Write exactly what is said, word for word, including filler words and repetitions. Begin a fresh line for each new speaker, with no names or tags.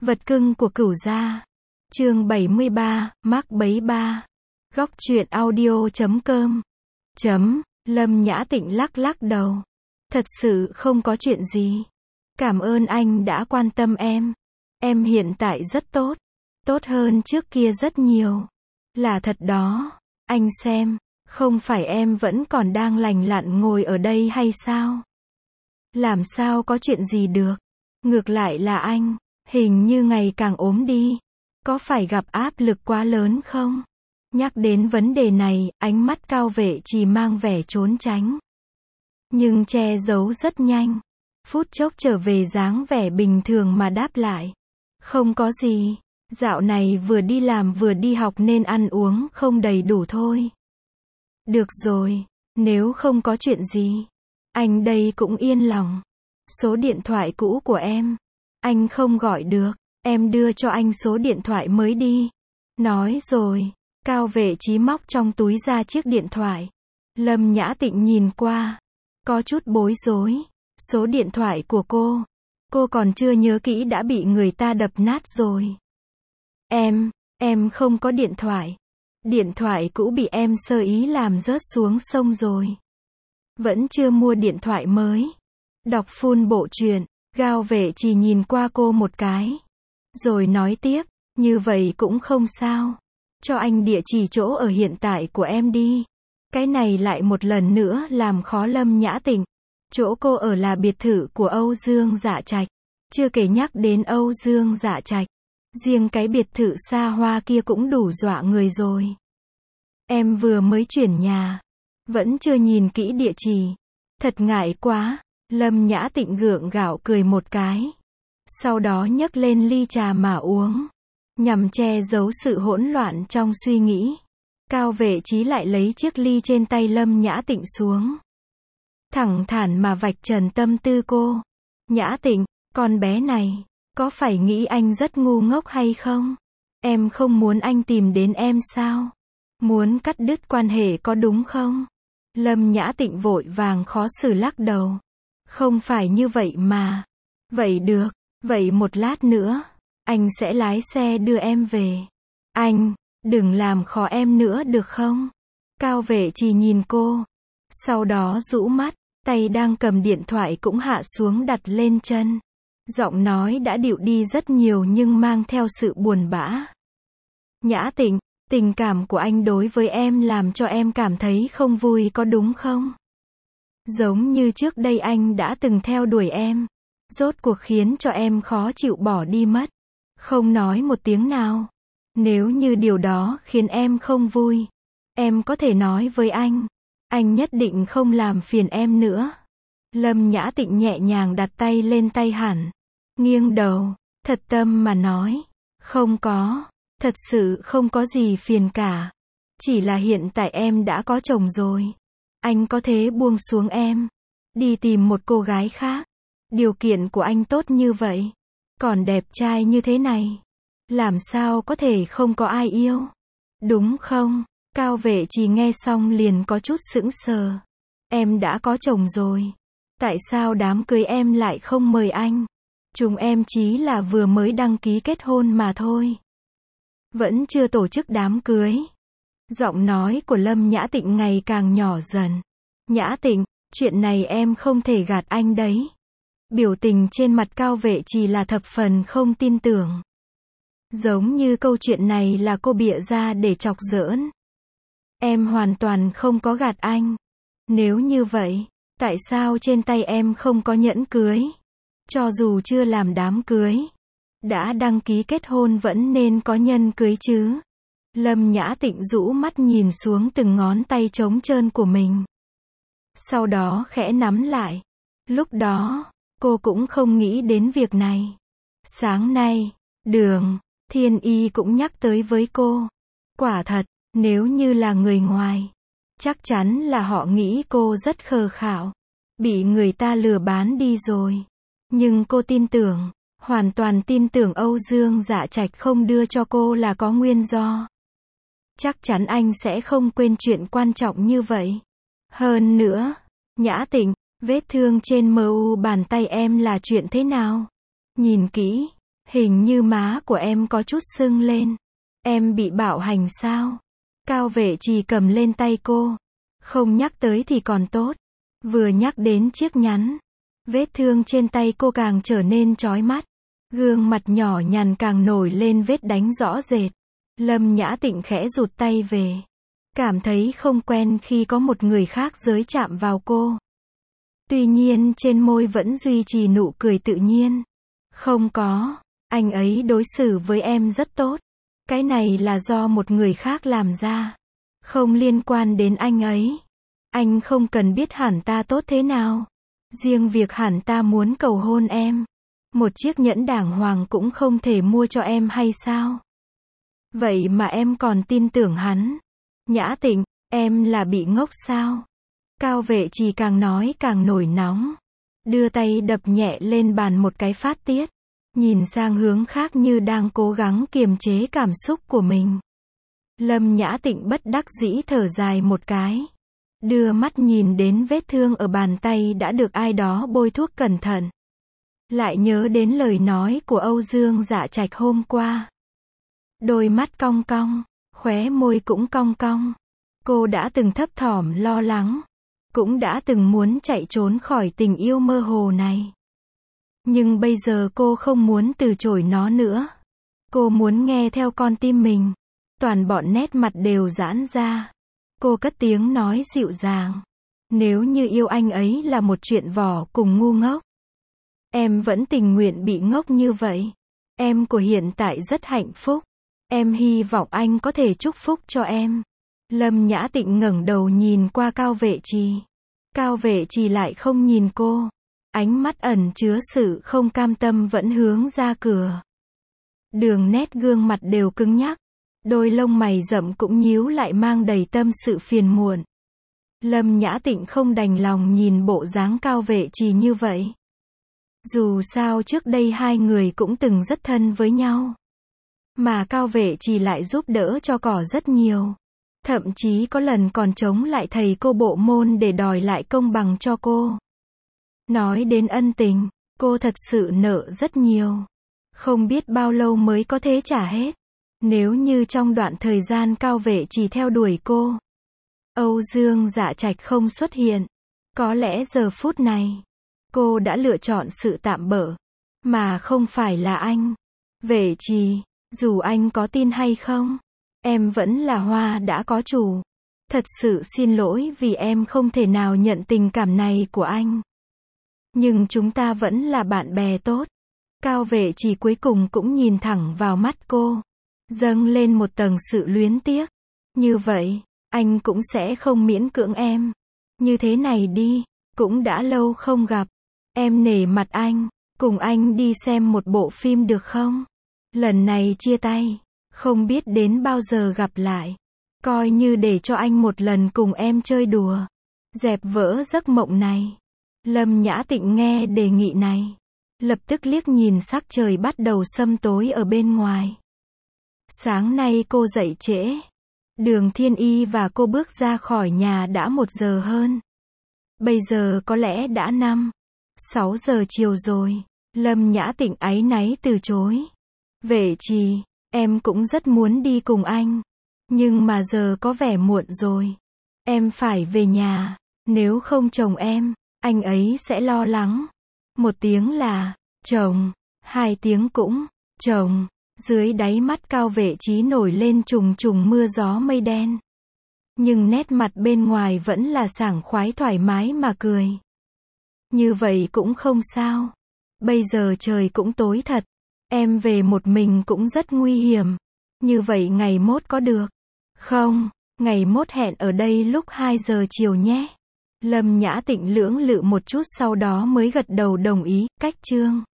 Vật cưng của Cửu gia. Chương bảy mươi ba, mác bấy ba. Góc truyện audio chấm com. Chấm, Lâm Nhã Tịnh lắc lắc đầu. Thật sự không có chuyện gì. Cảm ơn anh đã quan tâm em. Em hiện tại rất tốt. Tốt hơn trước kia rất nhiều. Là thật đó. Anh xem, không phải em vẫn còn đang lành lặn ngồi ở đây hay sao? Làm sao có chuyện gì được? Ngược lại là anh, hình như ngày càng ốm đi. Có phải gặp áp lực quá lớn không? Nhắc đến vấn đề này, ánh mắt Cao Vệ Trì mang vẻ trốn tránh. Nhưng che giấu rất nhanh. Phút chốc trở về dáng vẻ bình thường mà đáp lại. Không có gì. Dạo này vừa đi làm vừa đi học nên ăn uống không đầy đủ thôi. Được rồi, nếu không có chuyện gì, anh đây cũng yên lòng. Số điện thoại cũ của em, anh không gọi được, em đưa cho anh số điện thoại mới đi. Nói rồi, Cao Vệ Trí móc trong túi ra chiếc điện thoại. Lâm Nhã Tịnh nhìn qua, có chút bối rối. Số điện thoại của cô, cô còn chưa nhớ kỹ đã bị người ta đập nát rồi. Em, em không có điện thoại. Điện thoại cũ bị em sơ ý làm rớt xuống sông rồi. Vẫn chưa mua điện thoại mới. Đọc full bộ truyện, Cao Vệ Trì nhìn qua cô một cái. Rồi nói tiếp, như vậy cũng không sao. Cho anh địa chỉ chỗ ở hiện tại của em đi. Cái này lại một lần nữa làm khó Lâm Nhã Tịnh. Chỗ cô ở là biệt thự của Âu Dương Dạ Trạch. Chưa kể nhắc đến Âu Dương Dạ Trạch. Riêng cái biệt thự xa hoa kia cũng đủ dọa người rồi. Em vừa mới chuyển nhà. Vẫn chưa nhìn kỹ địa chỉ. Thật ngại quá. Lâm Nhã Tịnh gượng gạo cười một cái. Sau đó nhấc lên ly trà mà uống. Nhằm che giấu sự hỗn loạn trong suy nghĩ. Cao Vệ Trí lại lấy chiếc ly trên tay Lâm Nhã Tịnh xuống. Thẳng thắn mà vạch trần tâm tư cô. Nhã Tịnh, con bé này, có phải nghĩ anh rất ngu ngốc hay không? Em không muốn anh tìm đến em sao? Muốn cắt đứt quan hệ có đúng không? Lâm Nhã Tịnh vội vàng khó xử lắc đầu. Không phải như vậy mà. Vậy được, vậy một lát nữa, anh sẽ lái xe đưa em về. Anh, đừng làm khó em nữa được không? Cao Vệ Trì nhìn cô. Sau đó rũ mắt, tay đang cầm điện thoại cũng hạ xuống đặt lên chân. Giọng nói đã dịu đi rất nhiều nhưng mang theo sự buồn bã. Nhã Tịnh, tình cảm của anh đối với em làm cho em cảm thấy không vui có đúng không? Giống như trước đây anh đã từng theo đuổi em. Rốt cuộc khiến cho em khó chịu bỏ đi mất. Không nói một tiếng nào. Nếu như điều đó khiến em không vui, em có thể nói với anh. Anh nhất định không làm phiền em nữa. Lâm Nhã Tịnh nhẹ nhàng đặt tay lên tay hắn. Nghiêng đầu, thật tâm mà nói. Không có, thật sự không có gì phiền cả. Chỉ là hiện tại em đã có chồng rồi. Anh có thể buông xuống em. Đi tìm một cô gái khác. Điều kiện của anh tốt như vậy. Còn đẹp trai như thế này. Làm sao có thể không có ai yêu? Đúng không? Cao Vệ Trì nghe xong liền có chút sững sờ. Em đã có chồng rồi. Tại sao đám cưới em lại không mời anh? Chúng em chỉ là vừa mới đăng ký kết hôn mà thôi. Vẫn chưa tổ chức đám cưới. Giọng nói của Lâm Nhã Tịnh ngày càng nhỏ dần. Nhã Tịnh, chuyện này em không thể gạt anh đấy. Biểu tình trên mặt Cao Vệ Trì là thập phần không tin tưởng. Giống như câu chuyện này là cô bịa ra để chọc giỡn. Em hoàn toàn không có gạt anh. Nếu như vậy, tại sao trên tay em không có nhẫn cưới? Cho dù chưa làm đám cưới, đã đăng ký kết hôn vẫn nên có nhân cưới chứ. Lâm Nhã Tịnh rũ mắt nhìn xuống từng ngón tay trống trơn của mình. Sau đó khẽ nắm lại. Lúc đó, cô cũng không nghĩ đến việc này. Sáng nay, Đường Thiên Y cũng nhắc tới với cô. Quả thật, nếu như là người ngoài, chắc chắn là họ nghĩ cô rất khờ khạo. Bị người ta lừa bán đi rồi. Nhưng cô tin tưởng, hoàn toàn tin tưởng Âu Dương Dạ Trạch không đưa cho cô là có nguyên do. Chắc chắn anh sẽ không quên chuyện quan trọng như vậy. Hơn nữa, Nhã Tịnh, vết thương trên mờ u bàn tay em là chuyện thế nào? Nhìn kỹ, Hình như má của em có chút sưng lên. Em bị bạo hành sao? Cao vệ trì cầm lên tay cô. Không nhắc tới thì còn tốt. Vừa nhắc đến chiếc nhắn, vết thương trên tay cô càng trở nên chói mắt. Gương mặt nhỏ nhằn càng nổi lên vết đánh rõ rệt. Lâm Nhã Tịnh khẽ rụt tay về. Cảm thấy không quen khi có một người khác giới chạm vào cô. Tuy nhiên trên môi vẫn duy trì nụ cười tự nhiên. Không có, anh ấy đối xử với em rất tốt. Cái này là do một người khác làm ra. Không liên quan đến anh ấy. Anh không cần biết hẳn ta tốt thế nào. Riêng việc hẳn ta muốn cầu hôn em. Một chiếc nhẫn đàng hoàng cũng không thể mua cho em hay sao? Vậy mà em còn tin tưởng hắn. Nhã Tịnh, em là bị ngốc sao? Cao vệ trì càng nói càng nổi nóng. Đưa tay đập nhẹ lên bàn một cái phát tiết. Nhìn sang hướng khác như đang cố gắng kiềm chế cảm xúc của mình. Lâm Nhã Tịnh bất đắc dĩ thở dài một cái. Đưa mắt nhìn đến vết thương ở bàn tay đã được ai đó bôi thuốc cẩn thận. Lại nhớ đến lời nói của Âu Dương Dạ Trạch hôm qua. Đôi mắt cong cong, khóe môi cũng cong cong. Cô đã từng thấp thỏm lo lắng. Cũng đã từng muốn chạy trốn khỏi tình yêu mơ hồ này. Nhưng bây giờ cô không muốn từ chối nó nữa. Cô muốn nghe theo con tim mình. Toàn bọn nét mặt đều giãn ra. Cô cất tiếng nói dịu dàng. Nếu như yêu anh ấy là một chuyện vỏ cùng ngu ngốc. Em vẫn tình nguyện bị ngốc như vậy. Em của hiện tại rất hạnh phúc. Em hy vọng anh có thể chúc phúc cho em. Lâm Nhã Tịnh ngẩng đầu nhìn qua Cao vệ trì. Cao vệ trì lại không nhìn cô. Ánh mắt ẩn chứa sự không cam tâm vẫn hướng ra cửa. Đường nét gương mặt đều cứng nhắc. Đôi lông mày rậm cũng nhíu lại mang đầy tâm sự phiền muộn. Lâm Nhã Tịnh không đành lòng nhìn bộ dáng Cao vệ trì như vậy. Dù sao trước đây hai người cũng từng rất thân với nhau. Mà Cao vệ trì lại giúp đỡ cho cỏ rất nhiều. Thậm chí có lần còn chống lại thầy cô bộ môn để đòi lại công bằng cho cô. Nói đến ân tình, cô thật sự nợ rất nhiều. Không biết bao lâu mới có thể trả hết. Nếu như trong đoạn thời gian Cao vệ trì theo đuổi cô, Âu Dương Dạ Trạch không xuất hiện, có lẽ giờ phút này, cô đã lựa chọn sự tạm bỡ, mà không phải là anh. Vệ trì, dù anh có tin hay không, em vẫn là hoa đã có chủ. Thật sự xin lỗi vì em không thể nào nhận tình cảm này của anh. Nhưng chúng ta vẫn là bạn bè tốt. Cao vệ trì cuối cùng cũng nhìn thẳng vào mắt cô. Dâng lên một tầng sự luyến tiếc. Như vậy, anh cũng sẽ không miễn cưỡng em. Như thế này đi, cũng đã lâu không gặp. Em nể mặt anh, cùng anh đi xem một bộ phim được không? Lần này chia tay, không biết đến bao giờ gặp lại. Coi như để cho anh một lần cùng em chơi đùa. Dẹp vỡ giấc mộng này. Lâm Nhã Tịnh nghe đề nghị này. Lập tức liếc nhìn sắc trời bắt đầu sâm tối ở bên ngoài. Sáng nay cô dậy trễ. Đường Thiên Y và cô bước ra khỏi nhà đã một giờ hơn. Bây giờ có lẽ đã năm, sáu giờ chiều rồi. Lâm Nhã Tịnh áy náy từ chối. Vệ trì, em cũng rất muốn đi cùng anh. Nhưng mà giờ có vẻ muộn rồi. Em phải về nhà. Nếu không chồng em, anh ấy sẽ lo lắng. Một tiếng là chồng, hai tiếng cũng chồng. Dưới đáy mắt Cao vệ trí nổi lên trùng trùng mưa gió mây đen. Nhưng nét mặt bên ngoài vẫn là sảng khoái thoải mái mà cười. Như vậy cũng không sao. Bây giờ trời cũng tối thật. Em về một mình cũng rất nguy hiểm. Như vậy ngày mốt có được không? Ngày mốt hẹn ở đây lúc hai giờ chiều nhé. Lâm Nhã Tịnh lưỡng lự một chút sau đó mới gật đầu đồng ý. Cách chương